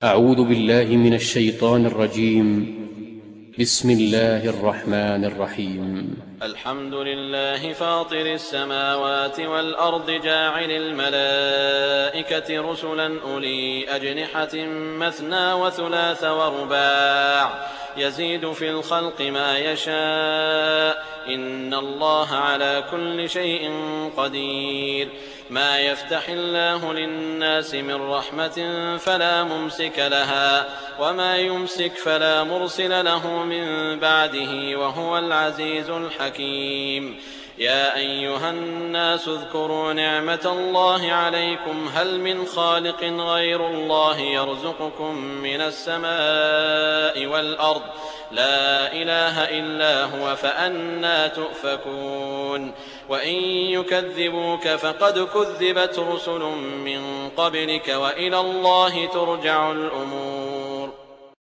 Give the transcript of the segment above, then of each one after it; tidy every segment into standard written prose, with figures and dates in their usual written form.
أعوذ بالله من الشيطان الرجيم. بسم الله الرحمن الرحيم. الحمد لله فاطر السماوات والأرض جاعل الملائكة رسلا أولي أجنحة مثنى وثلاث ورباع يزيد في الخلق ما يشاء إن الله على كل شيء قدير. ما يفتح الله للناس من رحمة فلا ممسك لها وما يمسك فلا مرسل له من بعده وهو العزيز الحكيم. يا أيها الناس اذكروا نعمة الله عليكم هل من خالق غير الله يرزقكم من السماء والأرض لا إله إلا هو فأنى تؤفكون. وإن يكذبوك فقد كذبت رسل من قبلك وإلى الله ترجع الأمور.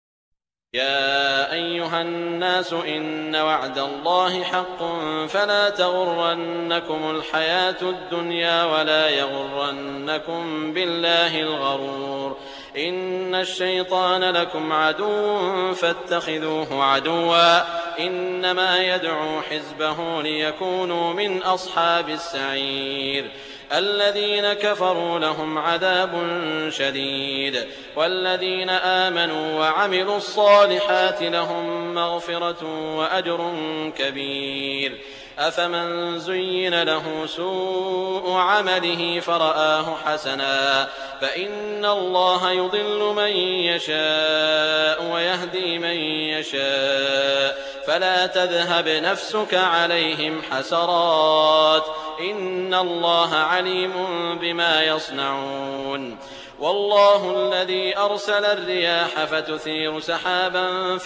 يا أيها الناس إن وعد الله حق فلا تغرنكم الحياة الدنيا ولا يغرنكم بالله الغرور. إن الشيطان لكم عدو فاتخذوه عدوا إنما يدعو حزبه ليكونوا من أصحاب السعير. الذين كفروا لهم عذاب شديد والذين آمنوا وعملوا الصالحات لهم مغفرة وأجر كبير. أفمن زين له سوء عمله فرآه حسنا فإن الله يضل من يشاء ويهدي من يشاء فلا تذهب نفسك عليهم حسرات إن الله عليم بما يصنعون. والله الذي أرسل الرياح فتثير سحابا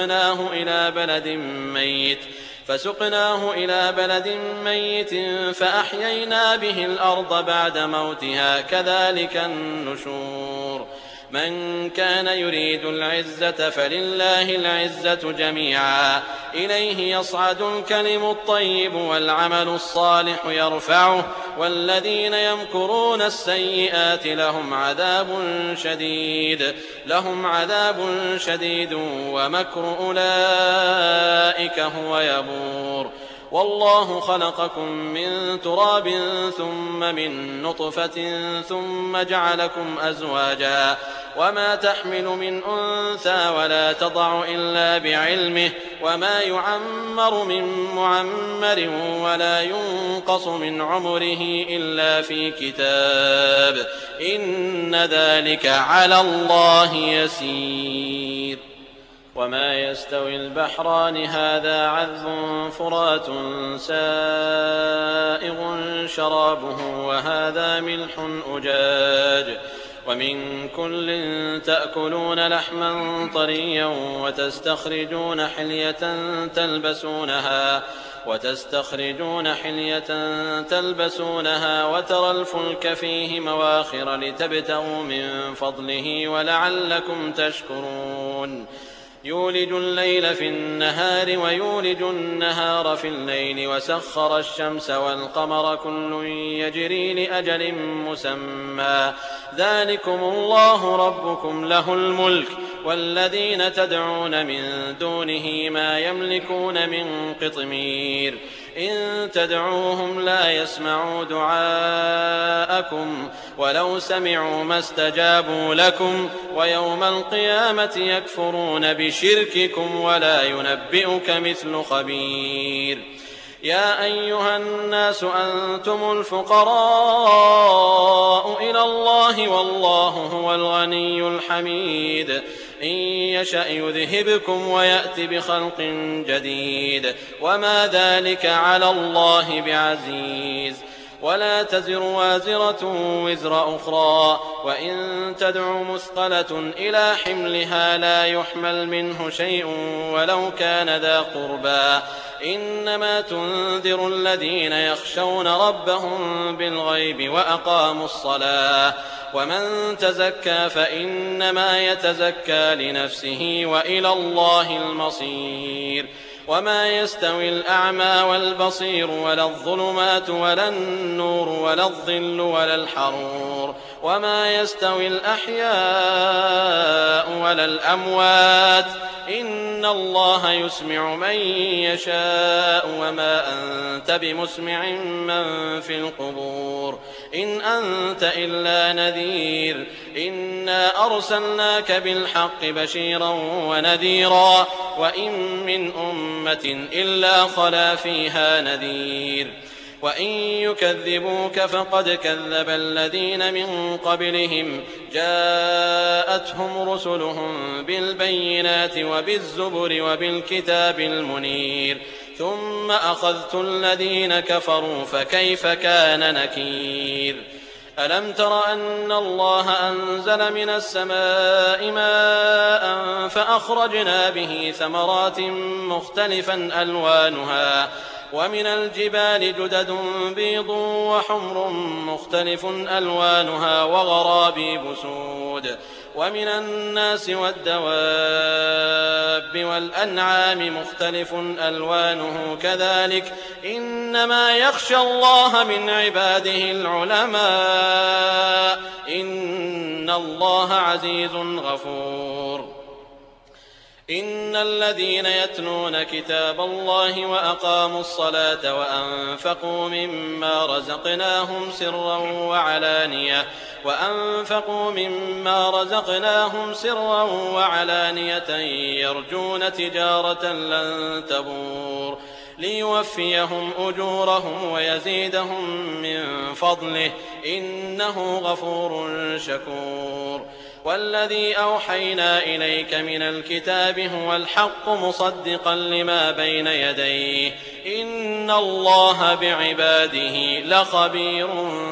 فسقناه إلى بلد ميت فأحيينا به الأرض بعد موتها كذلك النشور. من كان يريد العزة فلله العزة جميعا إليه يصعد الكلم الطيب والعمل الصالح يرفعه والذين يمكرون السيئات لهم عذاب شديد ومكر أولئك هو يبور. والله خلقكم من تراب ثم من نطفة ثم جعلكم أزواجا وما تحمل من أنثى ولا تضع إلا بعلمه وما يعمر من معمر ولا ينقص من عمره إلا في كتاب إن ذلك على الله يسير. وما يستوي البحران هذا عذب فرات سائغ شرابه وهذا ملح أجاج ومن كل تأكلون لحما طريا وتستخرجون حلية تلبسونها وترى الفلك فيه مواخر لتبتغوا من فضله ولعلكم تشكرون. يولج الليل في النهار ويولج النهار في الليل وسخر الشمس والقمر كل يجري لأجل مسمى ذلكم الله ربكم له الملك والذين تدعون من دونه ما يملكون من قطمير. إن تدعوهم لا يسمعوا دعاءكم ولو سمعوا ما استجابوا لكم ويوم القيامة يكفرون بشرككم ولا ينبئك مثل خبير. يا أيها الناس أنتم الفقراء إلى الله والله هو الغني الحميد. إن يشأ يذهبكم ويأت بخلق جديد وما ذلك على الله بعزيز. ولا تزر وازرة وزر أخرى وإن تدع مثقلة إلى حملها لا يحمل منه شيء ولو كان ذا قربى إنما تنذر الذين يخشون ربهم بالغيب وأقاموا الصلاة ومن تزكى فإنما يتزكى لنفسه وإلى الله المصير. وما يستوي الأعمى والبصير ولا الظلمات ولا النور ولا الظل ولا الحرور وما يستوي الأحياء على الأموات إن الله يسمع من يشاء وما أنت بمسمع من في القبور إن أنت إلا نذير إنا أرسلناك بالحق بشيرا ونذيرا وإن من أمة إلا خلا فيها نذير وإن يكذبوك فقد كذب الذين من قبلهم جاءتهم رسلهم بالبينات وبالزبر وبالكتاب المنير ثم أخذت الذين كفروا فكيف كان نكير ألم تر أن الله أنزل من السماء ماء فأخرجنا به ثمرات مختلفا ألوانها ومن الجبال جدد بيض وحمر مختلف ألوانها وغرابيب سود ومن الناس والدواب والأنعام مختلف ألوانه كذلك إنما يخشى الله من عباده العلماء إن الله عزيز غفور إن الذين يتلون كتاب الله وأقاموا الصلاة وأنفقوا مما رزقناهم سرا وعلانية يرجون تجارة لن تبور ليوفيهم أجورهم ويزيدهم من فضله إنه غفور شكور والذي أوحينا إليك من الكتاب هو الحق مصدقا لما بين يديه إن الله بعباده لخبير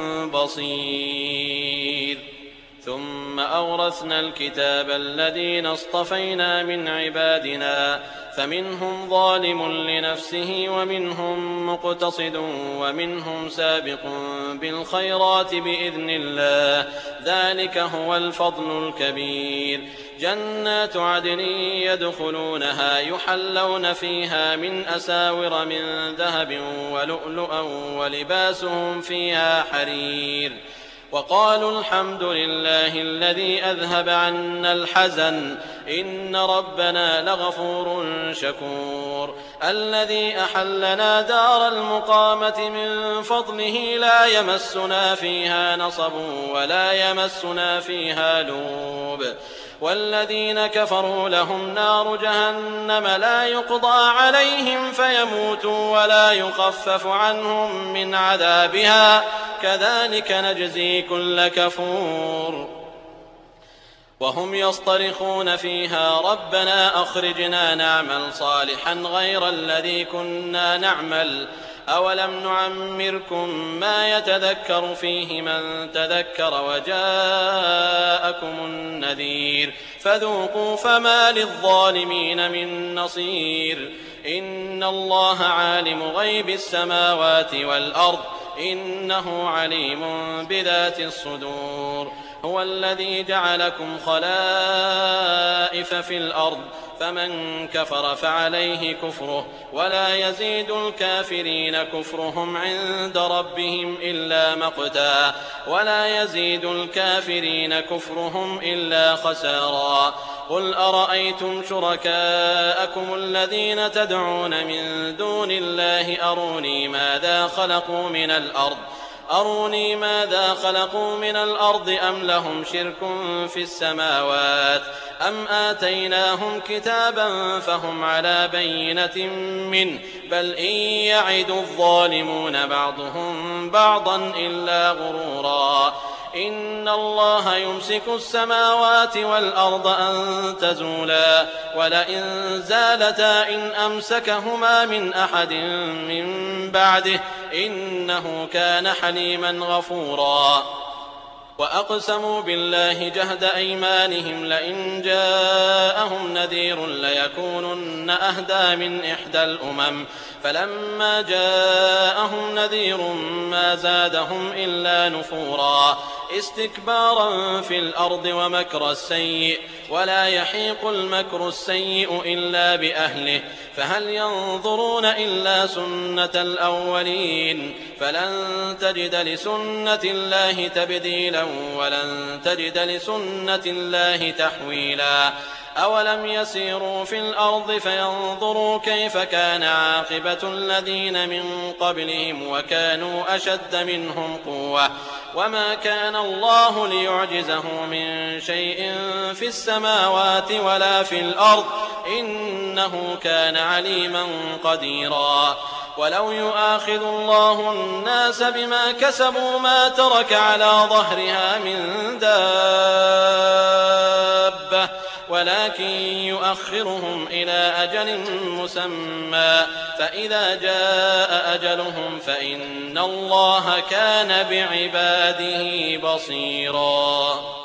بصير ثم أورثنا الكتاب الذين اصطفينا من عبادنا فمنهم ظالم لنفسه ومنهم مقتصد ومنهم سابق بالخيرات بإذن الله ذلك هو الفضل الكبير جنات عدن يدخلونها يحلون فيها من أساور من ذهب ولؤلؤا ولباسهم فيها حرير وقالوا الحمد لله الذي أذهب عنا الحزن إن ربنا لغفور شكور الذي أحلنا دار المقامة من فضله لا يمسنا فيها نصب ولا يمسنا فيها لوب والذين كفروا لهم نار جهنم لا يقضى عليهم فيموتوا ولا يخفف عنهم من عذابها كذلك نجزي كل كفور وهم يصطرخون فيها ربنا أخرجنا نعمل صالحا غير الذي كنا نعمل أولم نعمركم ما يتذكر فيه من تذكر وجاءكم النذير فذوقوا فما للظالمين من نصير إن الله عالم غيب السماوات والأرض إنه عليم بذات الصدور هو الذي جعلكم خلائف في الأرض فمن كفر فعليه كفره ولا يزيد الكافرين كفرهم عند ربهم إلا مقتا ولا يزيد الكافرين كفرهم إلا خسارا قل أرأيتم شركاءكم الذين تدعون من دون الله أروني ماذا خلقوا من الأرض أم لهم شرك في السماوات أم آتيناهم كتابا فهم على بينة منه بل إن يعد الظالمون بعضهم بعضا إلا غرورا إن الله يمسك السماوات والأرض أن تزولا ولئن زالتا إن أمسكهما من أحد من بعده إنه كان حليما غفورا وأقسموا بالله جهد أيمانهم لئن جاءهم نذير ليكونن أهدى من إحدى الأمم فلما جاءهم نذير ما زادهم إلا نفورا استكبارا في الأرض ومكر السيء ولا يحيق المكر السيء إلا بأهله فهل ينظرون إلا سنة الأولين فلن تجد لسنة الله تبديلا ولن تجد لسنة الله تحويلا أولم يسيروا في الأرض فينظروا كيف كان عاقبة الذين من قبلهم وكانوا أشد منهم قوة وما كان الله ليعجزه من شيء في السماوات ولا في الأرض إنه كان عليما قديرا ولو يؤاخذ الله الناس بما كسبوا ما ترك على ظهرها من دابة ولكن يؤخرهم إلى أجل مسمى فإذا جاء أجلهم فإن الله كان بعباده بصيرا